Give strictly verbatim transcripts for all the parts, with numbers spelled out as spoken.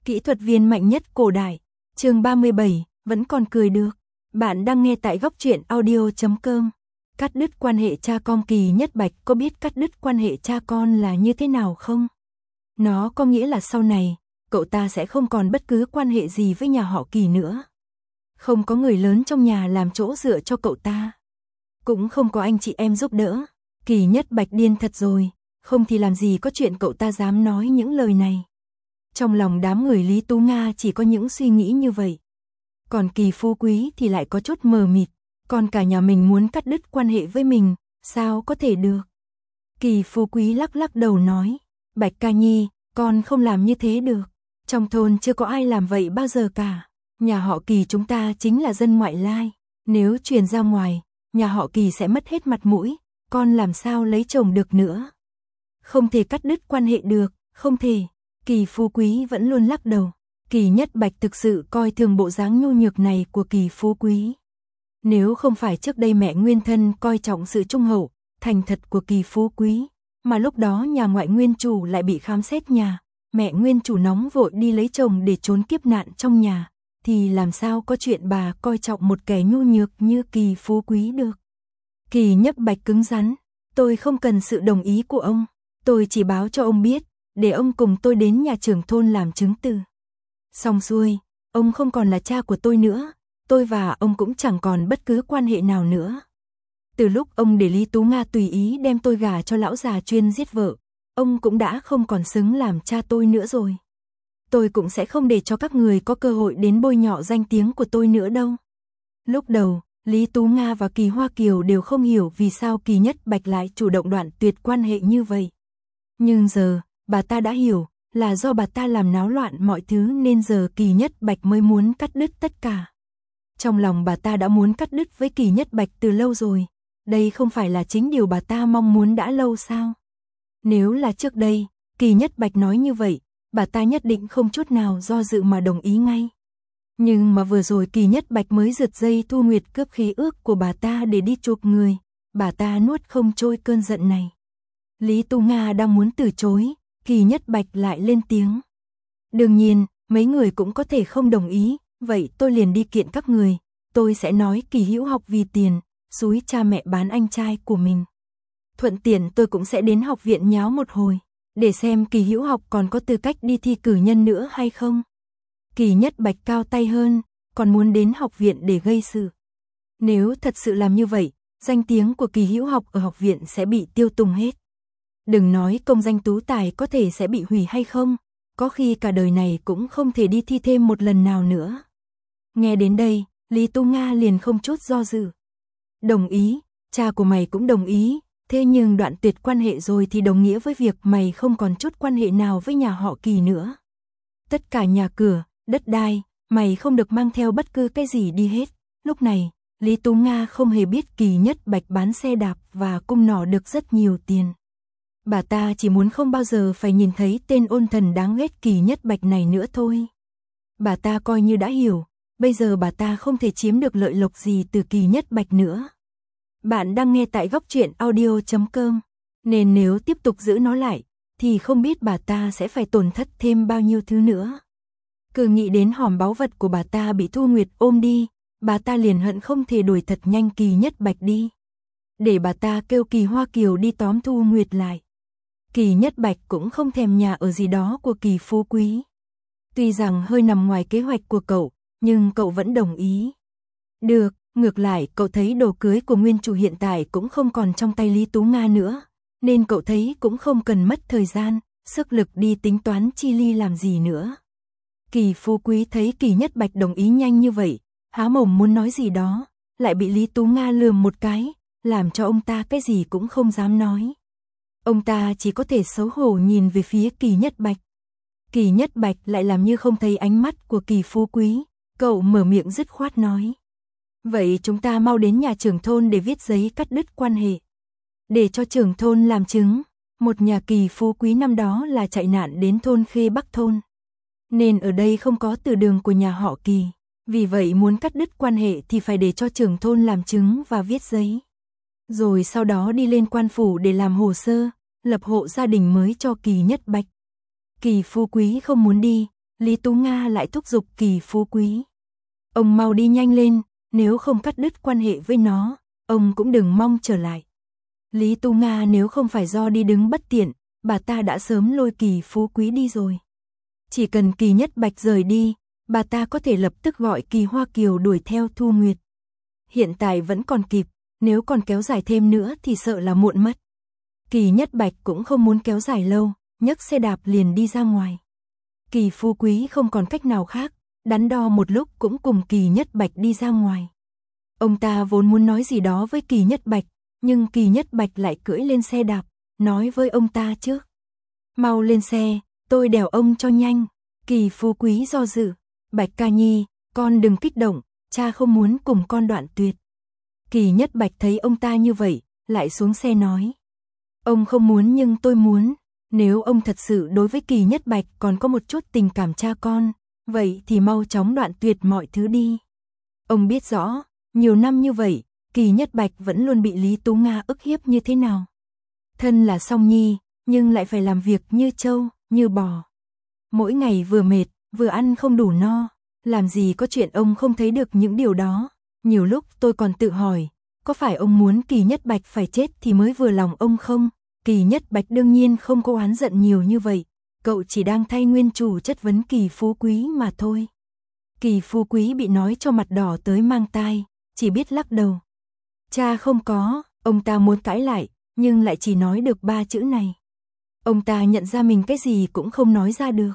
Kỹ thuật viên mạnh nhất cổ đại, chương ba mươi bảy, vẫn còn cười được. Bạn đang nghe tại góc truyện audio chấm com. Cắt đứt quan hệ cha con. Kỳ Nhất Bạch có biết cắt đứt quan hệ cha con là như thế nào không? Nó có nghĩa là sau này, cậu ta sẽ không còn bất cứ quan hệ gì với nhà họ Kỳ nữa. Không có người lớn trong nhà làm chỗ dựa cho cậu ta. Cũng không có anh chị em giúp đỡ. Kỳ Nhất Bạch điên thật rồi, không thì làm gì có chuyện cậu ta dám nói những lời này. Trong lòng đám người Lý Tú Nga chỉ có những suy nghĩ như vậy. Còn Kỳ Phú Quý thì lại có chút mờ mịt, còn cả nhà mình muốn cắt đứt quan hệ với mình, sao có thể được. Kỳ Phú Quý lắc lắc đầu nói, Bạch ca nhi, con không làm như thế được. Trong thôn chưa có ai làm vậy bao giờ cả. Nhà họ Kỳ chúng ta chính là dân ngoại lai. Nếu truyền ra ngoài, nhà họ Kỳ sẽ mất hết mặt mũi, con làm sao lấy chồng được nữa. Không thể cắt đứt quan hệ được, không thể. Kỳ Phú Quý vẫn luôn lắc đầu. Kỳ Nhất Bạch thực sự coi thường bộ dáng nhu nhược này của Kỳ Phú Quý. Nếu không phải trước đây mẹ nguyên thân coi trọng sự trung hậu, thành thật của Kỳ Phú Quý, mà lúc đó nhà ngoại nguyên chủ lại bị khám xét nhà, mẹ nguyên chủ nóng vội đi lấy chồng để trốn kiếp nạn trong nhà, thì làm sao có chuyện bà coi trọng một kẻ nhu nhược như Kỳ Phú Quý được. Kỳ Nhất Bạch cứng rắn, tôi không cần sự đồng ý của ông, tôi chỉ báo cho ông biết, để ông cùng tôi đến nhà trưởng thôn làm chứng từ. Xong xuôi, ông không còn là cha của tôi nữa, tôi và ông cũng chẳng còn bất cứ quan hệ nào nữa. Từ lúc ông để Lý Tú Nga tùy ý đem tôi gả cho lão già chuyên giết vợ, ông cũng đã không còn xứng làm cha tôi nữa rồi. Tôi cũng sẽ không để cho các người có cơ hội đến bôi nhọ danh tiếng của tôi nữa đâu. Lúc đầu, Lý Tú Nga và Kỳ Hoa Kiều đều không hiểu vì sao Kỳ Nhất Bạch lại chủ động đoạn tuyệt quan hệ như vậy. Nhưng giờ, bà ta đã hiểu, là do bà ta làm náo loạn mọi thứ nên giờ Kỳ Nhất Bạch mới muốn cắt đứt tất cả. Trong lòng bà ta đã muốn cắt đứt với Kỳ Nhất Bạch từ lâu rồi, đây không phải là chính điều bà ta mong muốn đã lâu sao? Nếu là trước đây, Kỳ Nhất Bạch nói như vậy, bà ta nhất định không chút nào do dự mà đồng ý ngay. Nhưng mà vừa rồi Kỳ Nhất Bạch mới giật dây Thu Nguyệt cướp khí ước của bà ta để đi chuộc người, bà ta nuốt không trôi cơn giận này. Lý Tú Nga đang muốn từ chối, Kỳ Nhất Bạch lại lên tiếng. Đương nhiên, mấy người cũng có thể không đồng ý, vậy tôi liền đi kiện các người, tôi sẽ nói Kỳ Hữu Học vì tiền, xúi cha mẹ bán anh trai của mình. Thuận tiện tôi cũng sẽ đến học viện nháo một hồi, để xem Kỳ Hữu Học còn có tư cách đi thi cử nhân nữa hay không. Kỳ Nhất Bạch cao tay hơn, còn muốn đến học viện để gây sự. Nếu thật sự làm như vậy, danh tiếng của Kỳ Hữu Học ở học viện sẽ bị tiêu tùng hết. Đừng nói công danh tú tài có thể sẽ bị hủy hay không, có khi cả đời này cũng không thể đi thi thêm một lần nào nữa. Nghe đến đây, Lý Tú Nga liền không chút do dự. Đồng ý, cha của mày cũng đồng ý, thế nhưng đoạn tuyệt quan hệ rồi thì đồng nghĩa với việc mày không còn chút quan hệ nào với nhà họ Kỳ nữa. Tất cả nhà cửa, đất đai, mày không được mang theo bất cứ cái gì đi hết. Lúc này, Lý Tú Nga không hề biết Kỳ Nhất Bạch bán xe đạp và cung nỏ được rất nhiều tiền. Bà ta chỉ muốn không bao giờ phải nhìn thấy tên ôn thần đáng ghét Kỳ Nhất Bạch này nữa thôi. Bà ta coi như đã hiểu, bây giờ bà ta không thể chiếm được lợi lộc gì từ Kỳ Nhất Bạch nữa. Bạn đang nghe tại góc truyện audio chấm com, nên nếu tiếp tục giữ nó lại, thì không biết bà ta sẽ phải tổn thất thêm bao nhiêu thứ nữa. Cứ nghĩ đến hòm báu vật của bà ta bị Thu Nguyệt ôm đi, bà ta liền hận không thể đuổi thật nhanh Kỳ Nhất Bạch đi. Để bà ta kêu Kỳ Hoa Kiều đi tóm Thu Nguyệt lại. Kỳ Nhất Bạch cũng không thèm nhà ở gì đó của Kỳ Phú Quý. Tuy rằng hơi nằm ngoài kế hoạch của cậu, nhưng cậu vẫn đồng ý. Được, ngược lại cậu thấy đồ cưới của nguyên chủ hiện tại cũng không còn trong tay Lý Tú Nga nữa, nên cậu thấy cũng không cần mất thời gian, sức lực đi tính toán chi ly làm gì nữa. Kỳ Phú Quý thấy Kỳ Nhất Bạch đồng ý nhanh như vậy, há mồm muốn nói gì đó, lại bị Lý Tú Nga lườm một cái, làm cho ông ta cái gì cũng không dám nói. Ông ta chỉ có thể xấu hổ nhìn về phía Kỳ Nhất Bạch. Kỳ Nhất Bạch lại làm như không thấy ánh mắt của Kỳ Phú Quý, cậu mở miệng dứt khoát nói. Vậy chúng ta mau đến nhà trưởng thôn để viết giấy cắt đứt quan hệ. Để cho trưởng thôn làm chứng, một nhà Kỳ Phú Quý năm đó là chạy nạn đến thôn Khê Bắc thôn. Nên ở đây không có từ đường của nhà họ Kỳ, vì vậy muốn cắt đứt quan hệ thì phải để cho trưởng thôn làm chứng và viết giấy. Rồi sau đó đi lên quan phủ để làm hồ sơ, lập hộ gia đình mới cho Kỳ Nhất Bạch. Kỳ Phú Quý không muốn đi, Lý Tú Nga lại thúc giục Kỳ Phú Quý. Ông mau đi nhanh lên, nếu không cắt đứt quan hệ với nó, ông cũng đừng mong trở lại. Lý Tú Nga nếu không phải do đi đứng bất tiện, bà ta đã sớm lôi Kỳ Phú Quý đi rồi. Chỉ cần Kỳ Nhất Bạch rời đi, bà ta có thể lập tức gọi Kỳ Hoa Kiều đuổi theo Thu Nguyệt. Hiện tại vẫn còn kịp, nếu còn kéo dài thêm nữa thì sợ là muộn mất. Kỳ Nhất Bạch cũng không muốn kéo dài lâu, nhấc xe đạp liền đi ra ngoài. Kỳ Phú Quý không còn cách nào khác, đắn đo một lúc cũng cùng Kỳ Nhất Bạch đi ra ngoài. Ông ta vốn muốn nói gì đó với Kỳ Nhất Bạch, nhưng Kỳ Nhất Bạch lại cưỡi lên xe đạp, nói với ông ta trước. Mau lên xe, tôi đèo ông cho nhanh. Kỳ Phú Quý do dự. Bạch ca nhi, con đừng kích động, cha không muốn cùng con đoạn tuyệt. Kỳ Nhất Bạch thấy ông ta như vậy, lại xuống xe nói. Ông không muốn nhưng tôi muốn, nếu ông thật sự đối với Kỳ Nhất Bạch còn có một chút tình cảm cha con, vậy thì mau chóng đoạn tuyệt mọi thứ đi. Ông biết rõ, nhiều năm như vậy, Kỳ Nhất Bạch vẫn luôn bị Lý Tú Nga ức hiếp như thế nào. Thân là song nhi, nhưng lại phải làm việc như trâu, như bò. Mỗi ngày vừa mệt, vừa ăn không đủ no, làm gì có chuyện ông không thấy được những điều đó. Nhiều lúc tôi còn tự hỏi, có phải ông muốn Kỳ Nhất Bạch phải chết thì mới vừa lòng ông không? Kỳ Nhất Bạch đương nhiên không có oán giận nhiều như vậy, cậu chỉ đang thay nguyên chủ chất vấn Kỳ Phú Quý mà thôi. Kỳ Phú Quý bị nói cho mặt đỏ tới mang tai, chỉ biết lắc đầu. Cha không có, ông ta muốn cãi lại, nhưng lại chỉ nói được ba chữ này. Ông ta nhận ra mình cái gì cũng không nói ra được.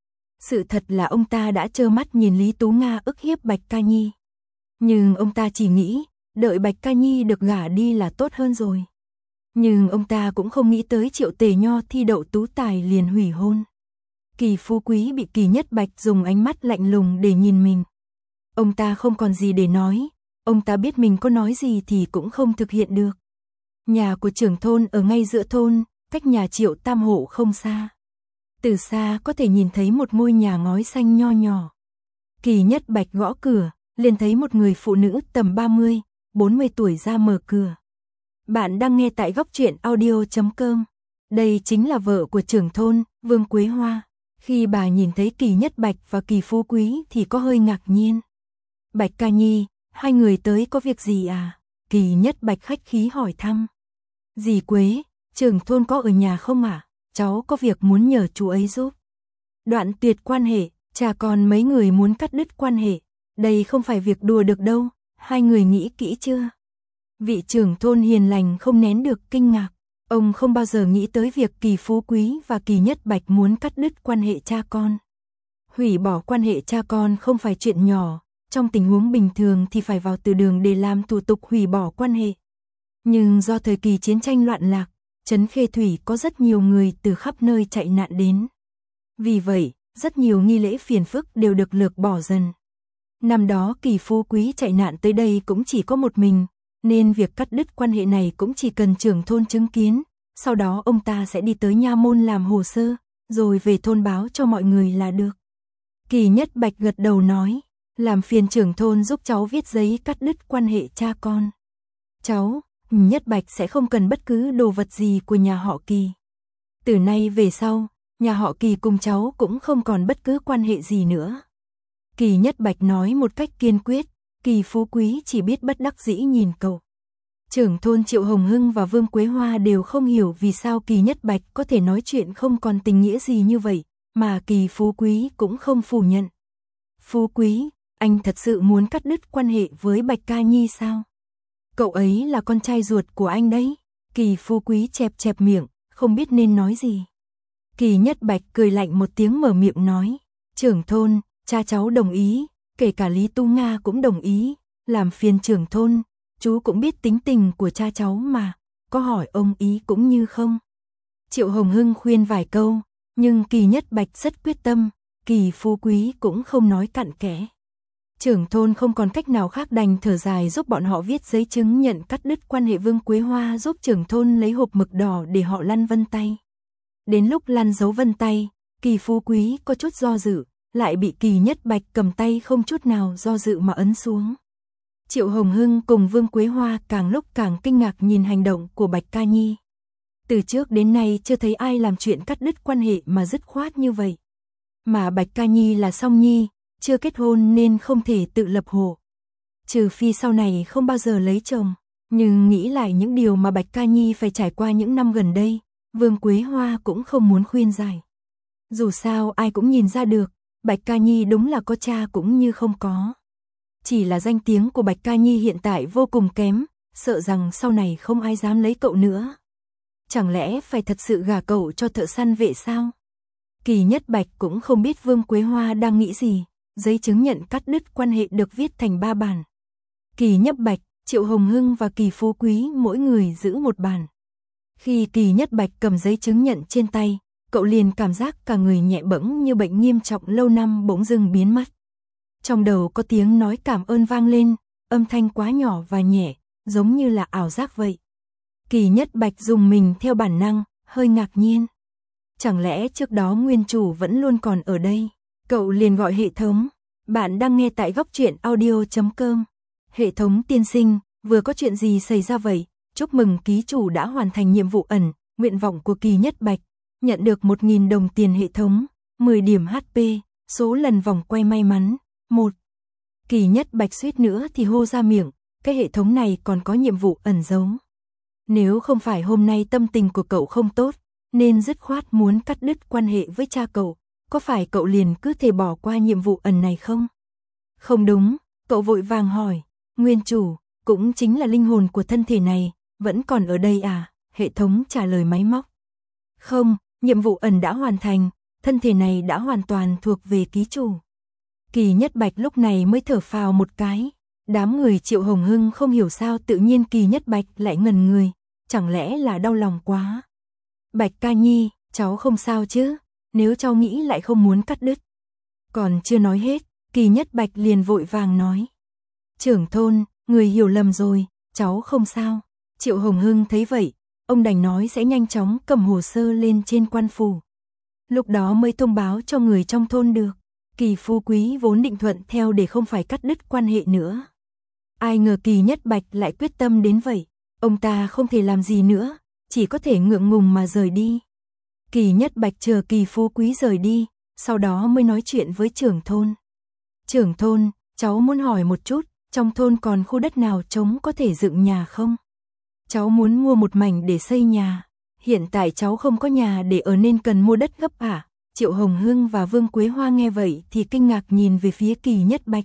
Sự thật là ông ta đã trơ mắt nhìn Lý Tú Nga ức hiếp Bạch Ca Nhi. Nhưng ông ta chỉ nghĩ, đợi Bạch Ca Nhi được gả đi là tốt hơn rồi. Nhưng ông ta cũng không nghĩ tới Triệu Tề Nho thi đậu tú tài liền hủy hôn. Kỳ Phú Quý bị Kỳ Nhất Bạch dùng ánh mắt lạnh lùng để nhìn mình. Ông ta không còn gì để nói, ông ta biết mình có nói gì thì cũng không thực hiện được. Nhà của trưởng thôn ở ngay giữa thôn, cách nhà Triệu Tam Hộ không xa. Từ xa có thể nhìn thấy một ngôi nhà ngói xanh nho nhỏ. Kỳ Nhất Bạch gõ cửa, liền thấy một người phụ nữ tầm ba mươi, bốn mươi tuổi ra mở cửa. Bạn đang nghe tại góc truyện audio chấm com. Đây chính là vợ của trưởng thôn, Vương Quế Hoa. Khi bà nhìn thấy Kỳ Nhất Bạch và Kỳ Phú Quý thì có hơi ngạc nhiên. Bạch ca nhi, hai người tới có việc gì à? Kỳ Nhất Bạch khách khí hỏi thăm. Dì Quế, trưởng thôn có ở nhà không ạ? À? Cháu có việc muốn nhờ chú ấy giúp. Đoạn tuyệt quan hệ, cha con mấy người muốn cắt đứt quan hệ. Đây không phải việc đùa được đâu, hai người nghĩ kỹ chưa? Vị trưởng thôn hiền lành không nén được kinh ngạc. Ông không bao giờ nghĩ tới việc Kỳ Phú Quý và Kỳ Nhất Bạch muốn cắt đứt quan hệ cha con. Hủy bỏ quan hệ cha con không phải chuyện nhỏ, trong tình huống bình thường thì phải vào từ đường để làm thủ tục hủy bỏ quan hệ. Nhưng do thời kỳ chiến tranh loạn lạc, Trấn Khê Thủy có rất nhiều người từ khắp nơi chạy nạn đến. Vì vậy, rất nhiều nghi lễ phiền phức đều được lược bỏ dần. Năm đó Kỳ Phú Quý chạy nạn tới đây cũng chỉ có một mình, nên việc cắt đứt quan hệ này cũng chỉ cần trưởng thôn chứng kiến, sau đó ông ta sẽ đi tới nha môn làm hồ sơ, rồi về thôn báo cho mọi người là được. Kỳ Nhất Bạch gật đầu nói, làm phiền trưởng thôn giúp cháu viết giấy cắt đứt quan hệ cha con. Cháu, Nhất Bạch sẽ không cần bất cứ đồ vật gì của nhà họ Kỳ. Từ nay về sau, nhà họ Kỳ cùng cháu cũng không còn bất cứ quan hệ gì nữa. Kỳ Nhất Bạch nói một cách kiên quyết, Kỳ Phú Quý chỉ biết bất đắc dĩ nhìn cậu. Trưởng thôn Triệu Hồng Hưng và Vương Quế Hoa đều không hiểu vì sao Kỳ Nhất Bạch có thể nói chuyện không còn tình nghĩa gì như vậy, mà Kỳ Phú Quý cũng không phủ nhận. Phú Quý, anh thật sự muốn cắt đứt quan hệ với Bạch Ca Nhi sao? Cậu ấy là con trai ruột của anh đấy. Kỳ Phú Quý chẹp chẹp miệng, không biết nên nói gì. Kỳ Nhất Bạch cười lạnh một tiếng mở miệng nói, trưởng thôn, cha cháu đồng ý, kể cả Lý Tu Nga cũng đồng ý, làm phiền trưởng thôn, chú cũng biết tính tình của cha cháu mà, có hỏi ông ý cũng như không. Triệu Hồng Hưng khuyên vài câu, nhưng Kỳ Nhất Bạch rất quyết tâm, Kỳ Phú Quý cũng không nói cặn kẽ. Trưởng thôn không còn cách nào khác đành thở dài giúp bọn họ viết giấy chứng nhận cắt đứt quan hệ. Vương Quế Hoa giúp trưởng thôn lấy hộp mực đỏ để họ lăn vân tay. Đến lúc lăn dấu vân tay, Kỳ Phú Quý có chút do dự, lại bị Kỳ Nhất Bạch cầm tay không chút nào do dự mà ấn xuống. Triệu Hồng Hưng cùng Vương Quế Hoa càng lúc càng kinh ngạc nhìn hành động của Bạch Ca Nhi. Từ trước đến nay chưa thấy ai làm chuyện cắt đứt quan hệ mà dứt khoát như vậy. Mà Bạch Ca Nhi là song nhi, chưa kết hôn nên không thể tự lập hộ. Trừ phi sau này không bao giờ lấy chồng. Nhưng nghĩ lại những điều mà Bạch Ca Nhi phải trải qua những năm gần đây, Vương Quế Hoa cũng không muốn khuyên giải. Dù sao ai cũng nhìn ra được, Bạch Ca Nhi đúng là có cha cũng như không có. Chỉ là danh tiếng của Bạch Ca Nhi hiện tại vô cùng kém, sợ rằng sau này không ai dám lấy cậu nữa. Chẳng lẽ phải thật sự gả cậu cho thợ săn vệ sao? Kỳ Nhất Bạch cũng không biết Vương Quế Hoa đang nghĩ gì, giấy chứng nhận cắt đứt quan hệ được viết thành ba bản. Kỳ Nhất Bạch, Triệu Hồng Hưng và Kỳ Phú Quý mỗi người giữ một bản. Khi Kỳ Nhất Bạch cầm giấy chứng nhận trên tay, cậu liền cảm giác cả người nhẹ bẫng như bệnh nghiêm trọng lâu năm bỗng dưng biến mất. Trong đầu có tiếng nói cảm ơn vang lên, âm thanh quá nhỏ và nhẹ, giống như là ảo giác vậy. Kỳ Nhất Bạch dùng mình theo bản năng, hơi ngạc nhiên. Chẳng lẽ trước đó nguyên chủ vẫn luôn còn ở đây? Cậu liền gọi hệ thống. Bạn đang nghe tại góc truyện audio chấm com. Hệ thống tiên sinh, vừa có chuyện gì xảy ra vậy? Chúc mừng ký chủ đã hoàn thành nhiệm vụ ẩn, nguyện vọng của Kỳ Nhất Bạch. Nhận được một nghìn đồng tiền hệ thống, mười điểm hát pê, số lần vòng quay may mắn, một. Kỳ Nhất Bạch suýt nữa thì hô ra miệng, cái hệ thống này còn có nhiệm vụ ẩn giấu. Nếu không phải hôm nay tâm tình của cậu không tốt, nên dứt khoát muốn cắt đứt quan hệ với cha cậu, có phải cậu liền cứ thể bỏ qua nhiệm vụ ẩn này không? Không đúng, cậu vội vàng hỏi, nguyên chủ, cũng chính là linh hồn của thân thể này, vẫn còn ở đây à? Hệ thống trả lời máy móc. Không, nhiệm vụ ẩn đã hoàn thành, thân thể này đã hoàn toàn thuộc về ký chủ. Kỳ Nhất Bạch lúc này mới thở phào một cái. Đám người Triệu Hồng Hưng không hiểu sao tự nhiên Kỳ Nhất Bạch lại ngẩn người, chẳng lẽ là đau lòng quá. Bạch Ca Nhi, cháu không sao chứ, nếu cháu nghĩ lại không muốn cắt đứt. Còn chưa nói hết, Kỳ Nhất Bạch liền vội vàng nói. Trưởng thôn, người hiểu lầm rồi, cháu không sao. Triệu Hồng Hưng thấy vậy, ông đành nói sẽ nhanh chóng cầm hồ sơ lên trên quan phủ. Lúc đó mới thông báo cho người trong thôn được. Kỳ Phú Quý vốn định thuận theo để không phải cắt đứt quan hệ nữa. Ai ngờ Kỳ Nhất Bạch lại quyết tâm đến vậy. Ông ta không thể làm gì nữa, chỉ có thể ngượng ngùng mà rời đi. Kỳ Nhất Bạch chờ Kỳ Phú Quý rời đi, sau đó mới nói chuyện với trưởng thôn. Trưởng thôn, cháu muốn hỏi một chút, trong thôn còn khu đất nào trống có thể dựng nhà không? Cháu muốn mua một mảnh để xây nhà. Hiện tại cháu không có nhà để ở nên cần mua đất gấp à? Triệu Hồng Hưng và Vương Quế Hoa nghe vậy thì kinh ngạc nhìn về phía Kỳ Nhất Bạch.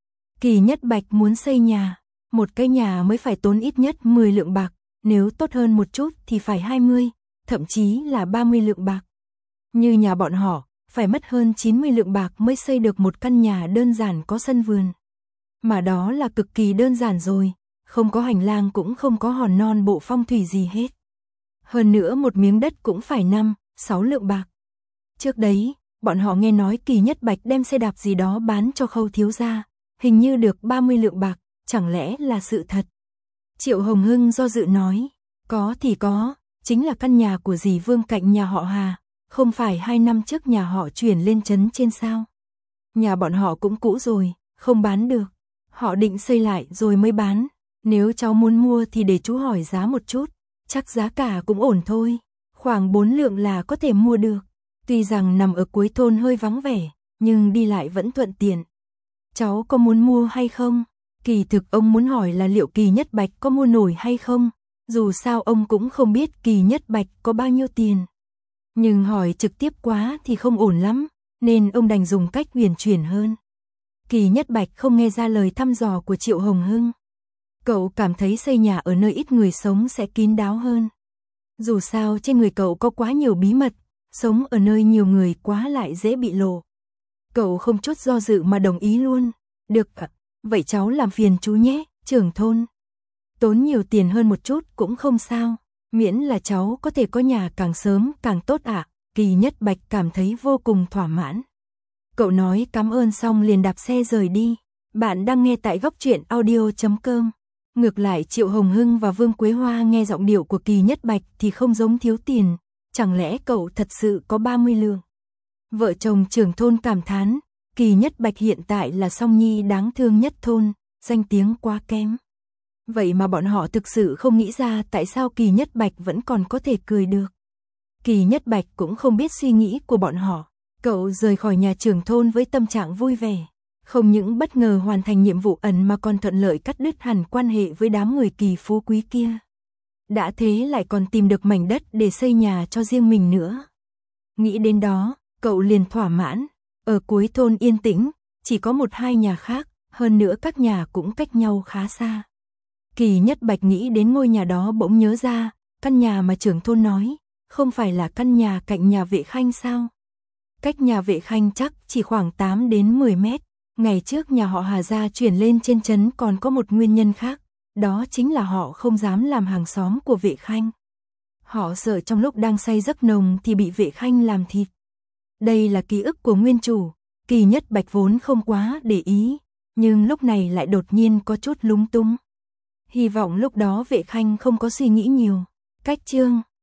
Kỳ Nhất Bạch muốn xây nhà, một cái nhà mới phải tốn ít nhất mười lượng bạc, nếu tốt hơn một chút thì phải hai mươi, thậm chí là ba mươi lượng bạc. Như nhà bọn họ, phải mất hơn chín mươi lượng bạc mới xây được một căn nhà đơn giản có sân vườn. Mà đó là cực kỳ đơn giản rồi, không có hành lang cũng không có hòn non bộ phong thủy gì hết. Hơn nữa một miếng đất cũng phải năm, sáu lượng bạc. Trước đấy, bọn họ nghe nói Kỳ Nhất Bạch đem xe đạp gì đó bán cho Khâu thiếu gia, hình như được ba mươi lượng bạc, chẳng lẽ là sự thật? Triệu Hồng Hưng do dự nói, có thì có, chính là căn nhà của dì Vương cạnh nhà họ Hà, không phải hai năm trước nhà họ chuyển lên trấn trên sao? Nhà bọn họ cũng cũ rồi, không bán được, họ định xây lại rồi mới bán, nếu cháu muốn mua thì để chú hỏi giá một chút, chắc giá cả cũng ổn thôi, khoảng bốn lượng là có thể mua được. Tuy rằng nằm ở cuối thôn hơi vắng vẻ, nhưng đi lại vẫn thuận tiện. Cháu có muốn mua hay không? Kỳ thực ông muốn hỏi là liệu Kỳ Nhất Bạch có mua nổi hay không? Dù sao ông cũng không biết Kỳ Nhất Bạch có bao nhiêu tiền. Nhưng hỏi trực tiếp quá thì không ổn lắm, nên ông đành dùng cách huyền chuyển hơn. Kỳ Nhất Bạch không nghe ra lời thăm dò của Triệu Hồng Hưng. Cậu cảm thấy xây nhà ở nơi ít người sống sẽ kín đáo hơn. Dù sao trên người cậu có quá nhiều bí mật, sống ở nơi nhiều người quá lại dễ bị lộ. Cậu không chút do dự mà đồng ý luôn. Được ạ, vậy cháu làm phiền chú nhé, trưởng thôn. Tốn nhiều tiền hơn một chút cũng không sao, miễn là cháu có thể có nhà càng sớm càng tốt ạ. À. Kỳ Nhất Bạch cảm thấy vô cùng thỏa mãn. Cậu nói cảm ơn xong liền đạp xe rời đi. Bạn đang nghe tại góc truyện audio chấm com. Ngược lại Triệu Hồng Hưng và Vương Quế Hoa nghe giọng điệu của Kỳ Nhất Bạch thì không giống thiếu tiền. Chẳng lẽ cậu thật sự có ba mươi lượng? Vợ chồng trưởng thôn cảm thán, Kỳ Nhất Bạch hiện tại là song nhi đáng thương nhất thôn, danh tiếng quá kém. Vậy mà bọn họ thực sự không nghĩ ra tại sao Kỳ Nhất Bạch vẫn còn có thể cười được. Kỳ Nhất Bạch cũng không biết suy nghĩ của bọn họ, Cậu rời khỏi nhà trưởng thôn với tâm trạng vui vẻ, không những bất ngờ hoàn thành nhiệm vụ ẩn mà còn thuận lợi cắt đứt hẳn quan hệ với đám người kỳ phú quý kia. Đã thế lại còn tìm được mảnh đất để xây nhà cho riêng mình nữa. Nghĩ đến đó, cậu liền thỏa mãn. Ở cuối thôn yên tĩnh, chỉ có một hai nhà khác, hơn nữa các nhà cũng cách nhau khá xa. Kỳ Nhất Bạch nghĩ đến ngôi nhà đó bỗng nhớ ra, căn nhà mà trưởng thôn nói, không phải là căn nhà cạnh nhà Vệ Khanh sao? Cách nhà Vệ Khanh chắc chỉ khoảng tám đến mười mét. Ngày trước nhà họ Hà gia chuyển lên trên trấn còn có một nguyên nhân khác, đó chính là họ không dám làm hàng xóm của Vệ Khanh. Họ sợ trong lúc đang say giấc nồng thì bị Vệ Khanh làm thịt. Đây là ký ức của nguyên chủ, Kỳ Nhất Bạch vốn không quá để ý, nhưng lúc này lại đột nhiên có chút lúng túng. Hy vọng lúc đó Vệ Khanh không có suy nghĩ nhiều. Cách chương